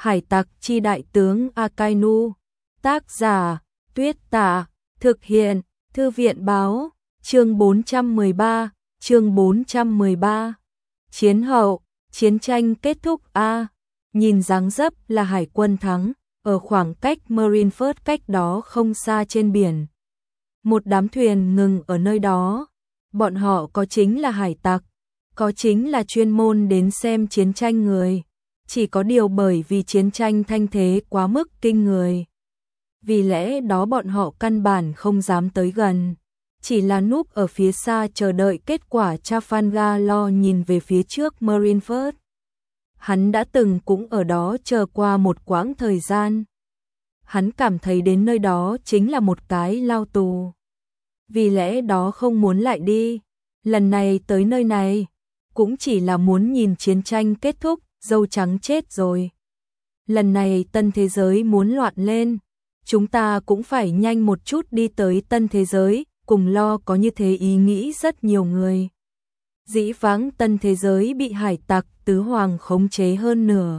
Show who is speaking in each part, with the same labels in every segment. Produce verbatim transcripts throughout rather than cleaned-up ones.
Speaker 1: Hải tặc chi đại tướng Akainu. Tác giả Tuyết Tả. Thực hiện Thư viện Báo. Chương bốn trăm mười ba. Chương bốn trăm mười ba. Chiến hậu. Chiến tranh kết thúc a. Nhìn dáng dấp là hải quân thắng, ở khoảng cách Marineford cách đó không xa trên biển. Một đám thuyền ngừng ở nơi đó. Bọn họ có chính là hải tặc, có chính là chuyên môn đến xem chiến tranh người. Chỉ có điều bởi vì chiến tranh thanh thế quá mức kinh người, vì lẽ đó bọn họ căn bản không dám tới gần, chỉ là núp ở phía xa chờ đợi kết quả. Trafalgar Law nhìn về phía trước Marineford. Hắn đã từng cũng ở đó chờ qua một quãng thời gian. Hắn cảm thấy đến nơi đó chính là một cái lao tù, vì lẽ đó không muốn lại đi. Lần này tới nơi này cũng chỉ là muốn nhìn chiến tranh kết thúc. Dâu trắng chết rồi, lần này tân thế giới muốn loạn lên, chúng ta cũng phải nhanh một chút đi tới tân thế giới. Cùng lo có như thế ý nghĩ rất nhiều người. Dĩ vãng tân thế giới bị hải tặc tứ hoàng khống chế hơn nửa,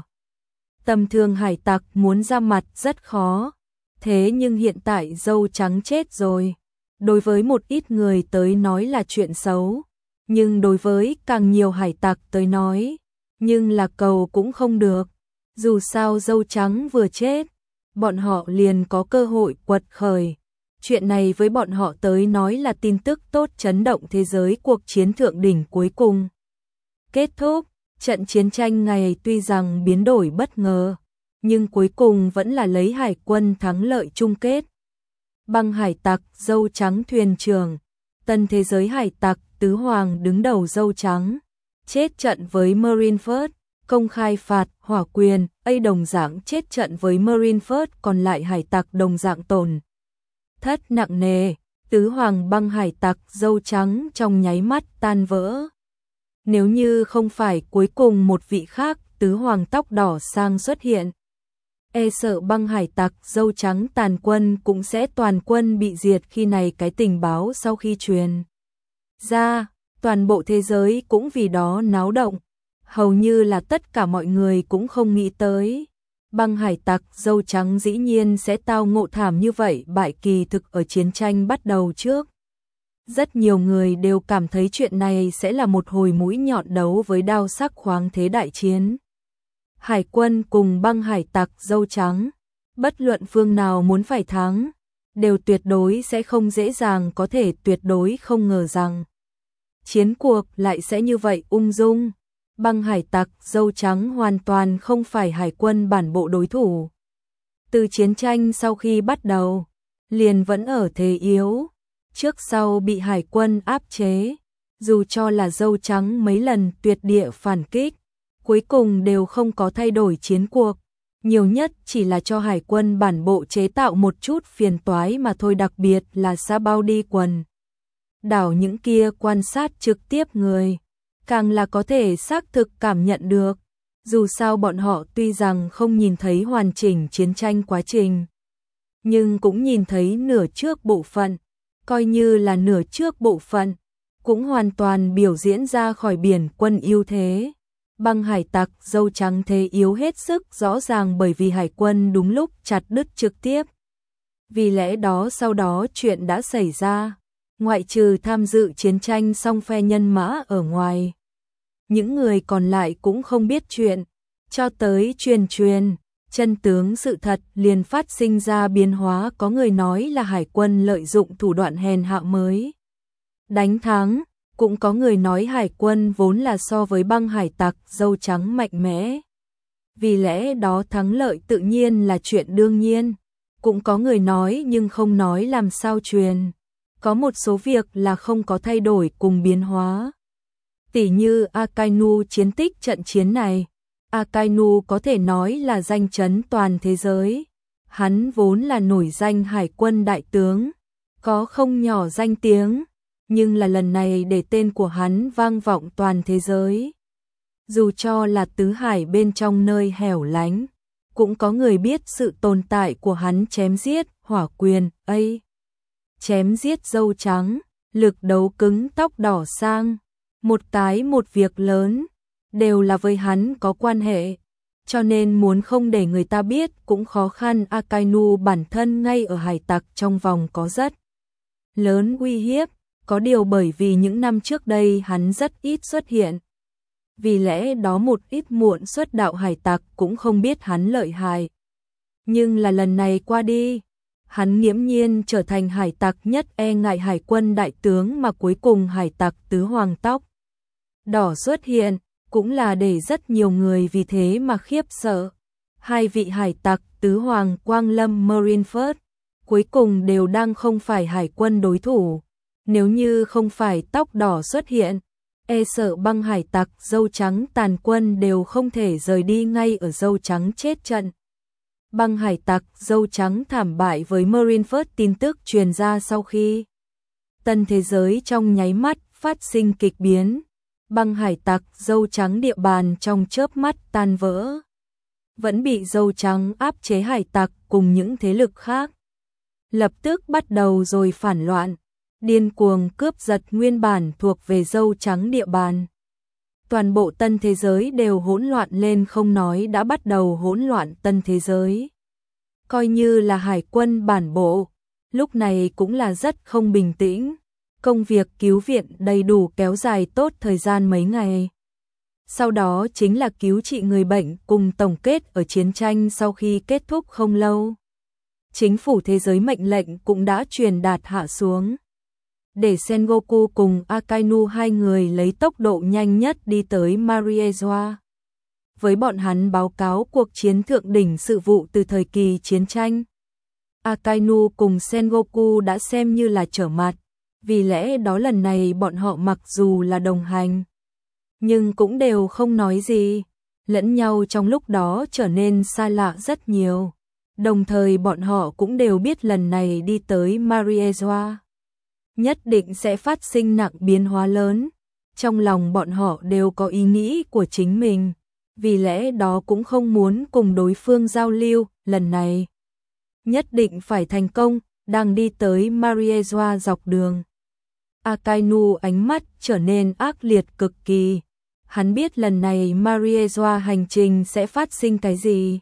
Speaker 1: tầm thường hải tặc muốn ra mặt rất khó. Thế nhưng hiện tại dâu trắng chết rồi, đối với một ít người tới nói là chuyện xấu, nhưng đối với càng nhiều hải tặc tới nói, nhưng là cầu cũng không được. Dù sao dâu trắng vừa chết, bọn họ liền có cơ hội quật khởi. Chuyện này với bọn họ tới nói là tin tức tốt chấn động thế giới. Cuộc chiến thượng đỉnh cuối cùng kết thúc. Trận chiến tranh này tuy rằng biến đổi bất ngờ, nhưng cuối cùng vẫn là lấy hải quân thắng lợi chung kết. Băng hải tặc dâu trắng thuyền trưởng, tân thế giới hải tặc tứ hoàng đứng đầu dâu trắng, chết trận với Marineford, công khai phạt hỏa quyền. A đồng dạng chết trận với Marineford, còn lại hải tặc đồng dạng tổn thất nặng nề. Tứ hoàng băng hải tặc dâu trắng trong nháy mắt tan vỡ. Nếu như không phải cuối cùng một vị khác tứ hoàng tóc đỏ sang xuất hiện, e sợ băng hải tặc dâu trắng tàn quân cũng sẽ toàn quân bị diệt. Khi này cái tình báo sau khi truyền ra, toàn bộ thế giới cũng vì đó náo động. Hầu như là tất cả mọi người cũng không nghĩ tới băng hải tặc dâu trắng dĩ nhiên sẽ tao ngộ thảm như vậy. Bại kỳ thực ở chiến tranh bắt đầu trước, rất nhiều người đều cảm thấy chuyện này sẽ là một hồi mũi nhọn đấu với đao sắc khoáng thế đại chiến. Hải quân cùng băng hải tặc dâu trắng, bất luận phương nào muốn phải thắng, đều tuyệt đối sẽ không dễ dàng. Có thể tuyệt đối không ngờ rằng chiến cuộc lại sẽ như vậy ung dung. Băng hải tặc dâu trắng hoàn toàn không phải hải quân bản bộ đối thủ. Từ chiến tranh sau khi bắt đầu, liền vẫn ở thế yếu, trước sau bị hải quân áp chế. Dù cho là dâu trắng mấy lần tuyệt địa phản kích, cuối cùng đều không có thay đổi chiến cuộc, nhiều nhất chỉ là cho hải quân bản bộ chế tạo một chút phiền toái mà thôi. Đặc biệt là Sa Bao đi quần đảo những kia quan sát trực tiếp người, càng là có thể xác thực cảm nhận được. Dù sao bọn họ tuy rằng không nhìn thấy hoàn chỉnh chiến tranh quá trình, nhưng cũng nhìn thấy nửa trước bộ phận. Coi như là nửa trước bộ phận, cũng hoàn toàn biểu diễn ra khỏi biển quân ưu thế. Băng hải tặc dâu trắng thế yếu hết sức rõ ràng, bởi vì hải quân đúng lúc chặt đứt trực tiếp. Vì lẽ đó sau đó chuyện đã xảy ra, ngoại trừ tham dự chiến tranh song phe nhân mã ở ngoài, những người còn lại cũng không biết chuyện. Cho tới truyền truyền, chân tướng sự thật liền phát sinh ra biến hóa. Có người nói là hải quân lợi dụng thủ đoạn hèn hạ mới đánh thắng, cũng có người nói hải quân vốn là so với băng hải tặc dâu trắng mạnh mẽ, vì lẽ đó thắng lợi tự nhiên là chuyện đương nhiên. Cũng có người nói nhưng không nói làm sao truyền. Có một số việc là không có thay đổi cùng biến hóa. Tỉ như Akainu chiến tích trận chiến này. Akainu có thể nói là danh chấn toàn thế giới. Hắn vốn là nổi danh hải quân đại tướng, có không nhỏ danh tiếng, nhưng là lần này để tên của hắn vang vọng toàn thế giới. Dù cho là tứ hải bên trong nơi hẻo lánh, cũng có người biết sự tồn tại của hắn. Chém giết hỏa quyền, ấy, chém giết dâu trắng, lực đấu cứng tóc đỏ sang, một cái một việc lớn, đều là với hắn có quan hệ. cho nên muốn không để người ta biết cũng khó khăn. Akainu bản thân ngay ở hải tặc trong vòng có rất lớn uy hiếp, có điều bởi vì những năm trước đây hắn rất ít xuất hiện. Vì lẽ đó một ít muộn xuất đạo hải tặc cũng không biết hắn lợi hại. Nhưng là lần này qua đi, hắn nghiễm nhiên trở thành hải tặc nhất e ngại hải quân đại tướng, mà cuối cùng hải tặc tứ hoàng tóc đỏ xuất hiện, cũng là để rất nhiều người vì thế mà khiếp sợ. Hai vị hải tặc tứ hoàng Quang Lâm Marineford cuối cùng đều đang không phải hải quân đối thủ. Nếu như không phải tóc đỏ xuất hiện, e sợ băng hải tặc dâu trắng tàn quân đều không thể rời đi ngay ở dâu trắng chết trận. Băng hải tặc dâu trắng thảm bại với Marineford tin tức truyền ra sau khi tân thế giới trong nháy mắt phát sinh kịch biến. Băng hải tặc dâu trắng địa bàn trong chớp mắt tan vỡ. Vẫn bị dâu trắng áp chế hải tặc cùng những thế lực khác. Lập tức bắt đầu rồi phản loạn, điên cuồng cướp giật nguyên bản thuộc về dâu trắng địa bàn. Toàn bộ tân thế giới đều hỗn loạn lên, không nói đã bắt đầu hỗn loạn tân thế giới. Coi như là hải quân bản bộ, lúc này cũng là rất không bình tĩnh. Công việc cứu viện đầy đủ kéo dài tốt thời gian mấy ngày. Sau đó chính là cứu trị người bệnh cùng tổng kết ở chiến tranh sau khi kết thúc không lâu. Chính phủ thế giới mệnh lệnh cũng đã truyền đạt hạ xuống, để Sengoku cùng Akainu hai người lấy tốc độ nhanh nhất đi tới Mariezoa. Với bọn hắn báo cáo cuộc chiến thượng đỉnh sự vụ từ thời kỳ chiến tranh. Akainu cùng Sengoku đã xem như là trở mặt, vì lẽ đó lần này bọn họ mặc dù là đồng hành, nhưng cũng đều không nói gì, lẫn nhau trong lúc đó trở nên xa lạ rất nhiều. Đồng thời bọn họ cũng đều biết lần này đi tới Mariezoa nhất định sẽ phát sinh nặng biến hóa lớn. Trong lòng bọn họ đều có ý nghĩ của chính mình, vì lẽ đó cũng không muốn cùng đối phương giao lưu. Lần này nhất định phải thành công. Đang đi tới Mariezoa dọc đường, Akainu ánh mắt trở nên ác liệt cực kỳ. Hắn biết lần này Mariezoa hành trình sẽ phát sinh cái gì.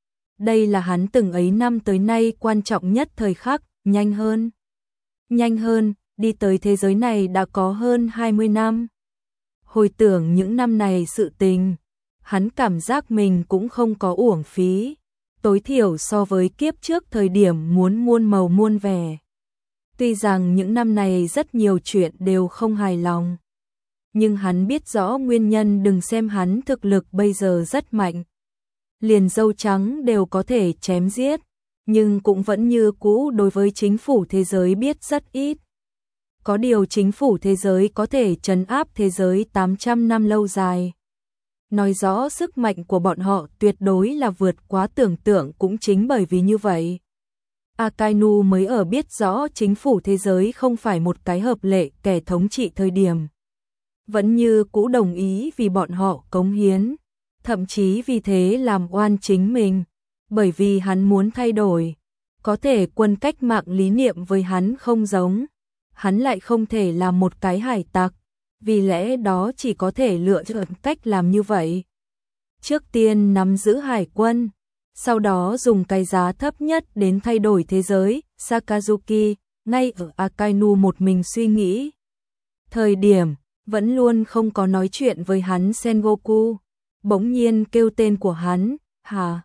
Speaker 1: Đây là hắn từng ấy năm tới nay quan trọng nhất thời khắc. Nhanh hơn, nhanh hơn, đi tới thế giới này đã có hơn hai mươi năm. Hồi tưởng những năm này sự tình, hắn cảm giác mình cũng không có uổng phí, tối thiểu so với kiếp trước thời điểm muốn muôn màu muôn vẻ. Tuy rằng những năm này rất nhiều chuyện đều không hài lòng, nhưng hắn biết rõ nguyên nhân. Đừng xem hắn thực lực bây giờ rất mạnh, liền dâu trắng đều có thể chém giết, nhưng cũng vẫn như cũ đối với chính phủ thế giới biết rất ít. Có điều chính phủ thế giới có thể trấn áp thế giới tám trăm năm lâu dài, nói rõ sức mạnh của bọn họ tuyệt đối là vượt quá tưởng tượng. Cũng chính bởi vì như vậy, Akainu mới ở biết rõ chính phủ thế giới không phải một cái hợp lệ kẻ thống trị thời điểm, vẫn như cũ đồng ý vì bọn họ cống hiến, thậm chí vì thế làm oan chính mình, bởi vì hắn muốn thay đổi. Có thể quân cách mạng lý niệm với hắn không giống, hắn lại không thể làm một cái hải tặc, vì lẽ đó chỉ có thể lựa chọn cách làm như vậy. Trước tiên nắm giữ hải quân, sau đó dùng cái giá thấp nhất đến thay đổi thế giới. Sakazuki, ngay ở Akainu một mình suy nghĩ thời điểm, vẫn luôn không có nói chuyện với hắn Sengoku, bỗng nhiên kêu tên của hắn. Hả?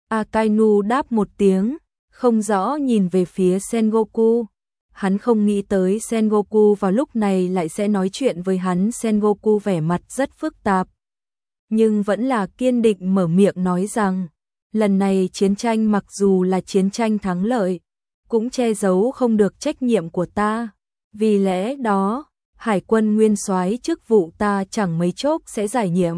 Speaker 1: Akainu đáp một tiếng, không rõ nhìn về phía Sengoku. Hắn không nghĩ tới Sengoku vào lúc này lại sẽ nói chuyện với hắn. Sengoku vẻ mặt rất phức tạp, nhưng vẫn là kiên định mở miệng nói rằng, lần này chiến tranh mặc dù là chiến tranh thắng lợi, cũng che giấu không được trách nhiệm của ta. Vì lẽ đó, hải quân nguyên soái chức vụ ta chẳng mấy chốc sẽ giải nhiệm.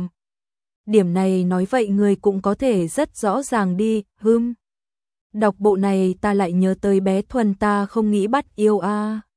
Speaker 1: Điểm này nói vậy người cũng có thể rất rõ ràng đi. Hừm. Đọc bộ này ta lại nhớ tới bé Thuần, ta không nghĩ bắt yêu a. À.